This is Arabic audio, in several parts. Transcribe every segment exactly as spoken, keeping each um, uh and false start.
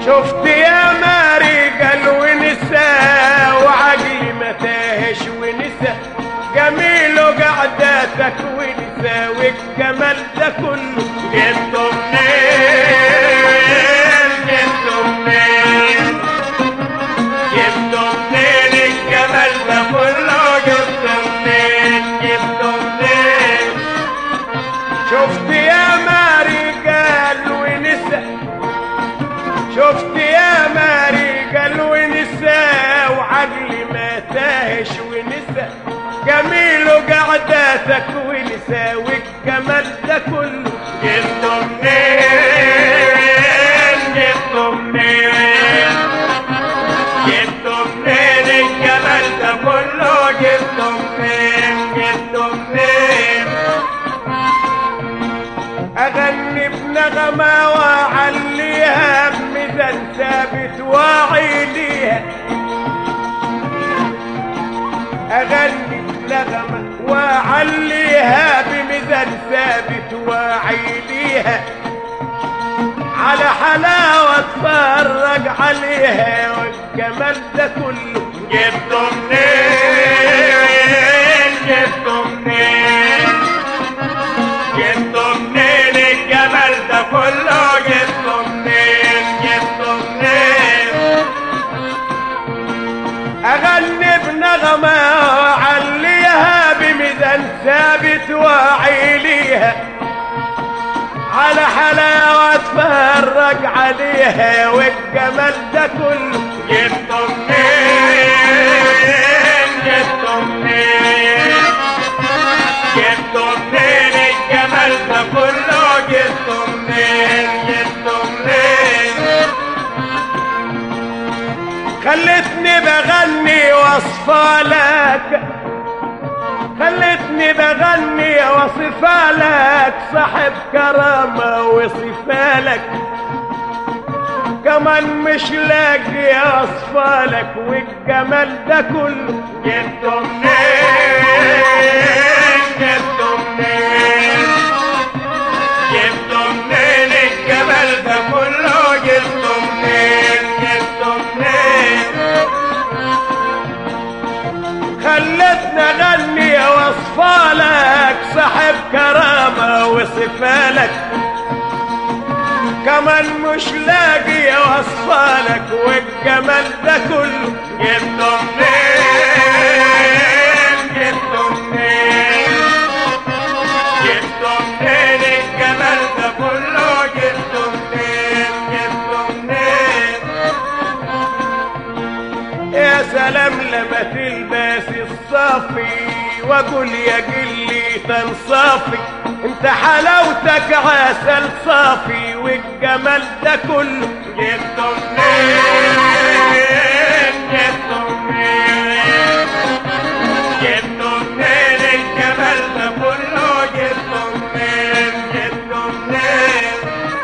شفت يا ما رجال ونساء وعقلي ما تاهش ونسى جميل وقعداتك ونساء والجمال ده كله جبته منين جبته منين جبته منين الجمال ده كله جبته منين جبته منين شفت يا ما رجال ونساء شفت يا ما رجال ونساء وعقلي ما تاهش ونسى جميل وقعداتك ونساء والجمال ده كله جبته منين جبته منين جبته منين الجمال ده كله جبته منين جبته منين اغني بنغمه واعليها بميزان ثابت واعيليها اغني بنغمه واعليها بميزان ثابت واعيليها على حلاوه اتفرج عليها والجمال ده كله جبته منين جبته منين جبته منين الجمال ده كله جبته منين جبته منين اغني بنغمه واعليها بميزان ثابت واعيليها على حلاوه اتفرج عليها والجمال ده كله جبته منين جبته منين جبته منين الجمال ده كله جبته منين جبته منين خلتني بغني وصفالك خلتني بغني وصفالك صاحب كرامة وصفالك كمان مش لاقي اصفالك والجمال ده كله جبته منين جبته منين جبته منين الجمال ده كله جبته منين جبته منين خلتنا غني وصفالك صاحب كرامة وصفالك كمان مش لاقي وصفالك والجمال ده كله جبته منين جبته منين جبته منين الجمال ده كله جبته منين جبته منين يا سلام لما تلبس الصافي واقول يا جلي تنصافي انت حلاوتك عسل صافي والجمال ده كله جبته منين جبته منين جبته منين الجمال ده كله جبته منين جبته منين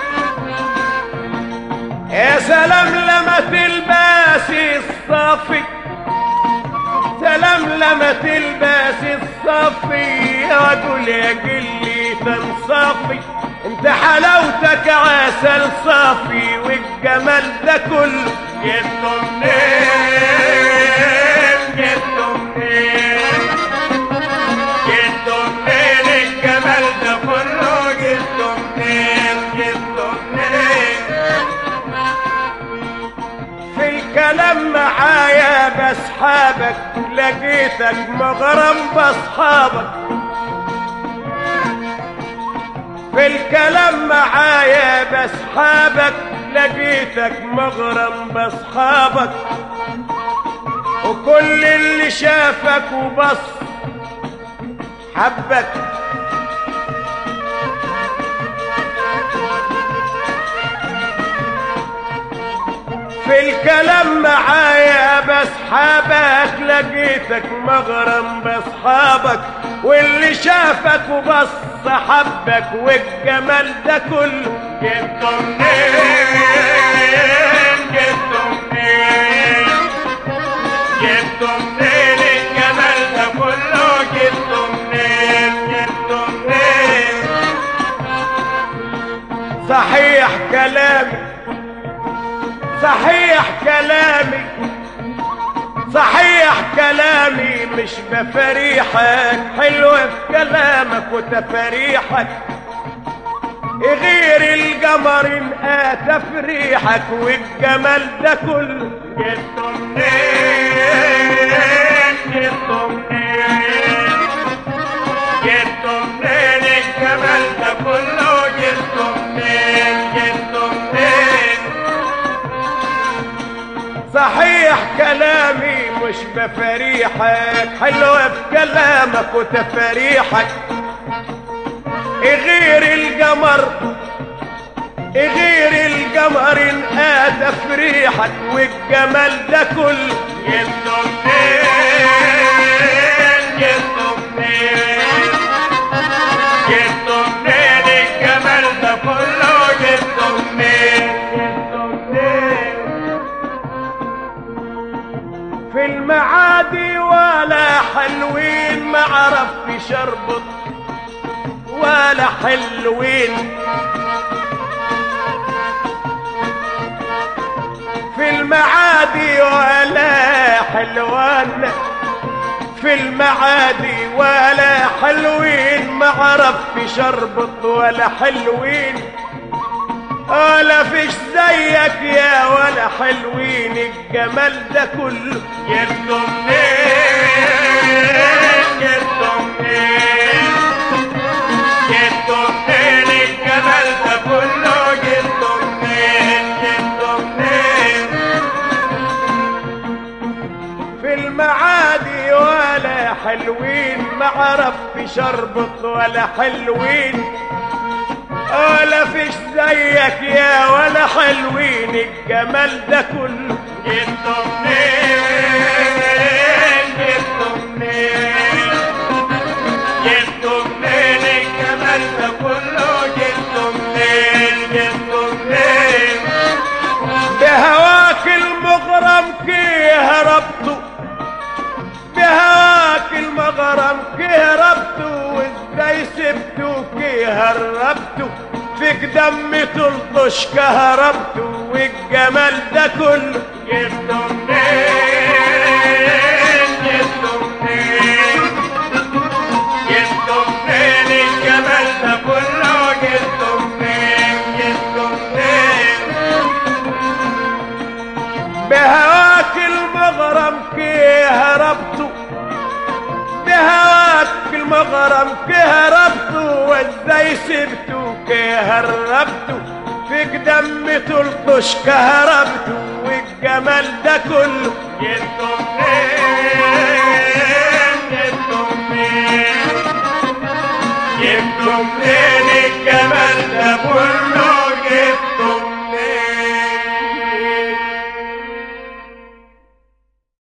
يا سلام لما تلبسي الصافي سلام لما تلبسي الصافي واقول يا جلي تنصافي انت حلاوتك عسل صافي والجمال ده كله جبته منين جبته منين جبته منين الجمال ده كله جبته منين جبته منين في الكلام معايا بسحابك لقيتك مغرم باصحابك في الكلام معايا بسحابك لقيتك مغرم باصحابك وكل اللي شافك وبص حبك في الكلام معايا بسحابك لقيتك مغرم باصحابك واللي شافك وبص حبك والجمال ده كله جبته منين جبته منين جبته منين الجمال ده كله جبته منين جبته منين صحيح كلامي صحيح كلامي صحيح كلامي مش بفريحك، حلو في كلامك وتفريحك، غير القمر انقى تفريحك، والجمال ده كله جبته منين جبته منين جبته منين الجمال ده كله جبته منين جبته منين. صحيح كلامي مش بفريحك، حلو في كلامك وتفريحك، غير القمر غير القمر انقى تفريحك، والجمال ده كله جبته منين جبته منين جبته منين الجمال ده كله جبته منين جبته منين. في المعادي ولا حلوين ما عرفتش اربط ولا حلوين، في المعادي ولا حلوان، في المعادي ولا حلوين ما عرفتش اربط ولا حلوين، ولا فيش زيك يا ولا حلوين، الجمال ده كله جبته منين جبته منين جبته منين الجمال ده كله جبته منين جبته منين. في المعادي ولا حلوين ما عرفتش اربط ولا حلوين، ولا فيش زيك يا ولا حلوين، الجمال ده كله جبته منين جبته منين جبته منين الجمال ده كله جبته منين جبته منين. بهواك المغرم كهربته بهواك المغرم كهربته، وازاي سبته كهربته، فيك دم تلطش كهربته، والجمال ده كله جبته منين جبته منين جبته منين الجمال ده كله جبته منين جبته منين. بهواك المغرم كهربته بهواك المغرم كهربته، وازاي سبته كهربته، فيك دم تلطش كهربته، والجمال ده كله جبته منين جبته منين جبته منين الجمال ده كله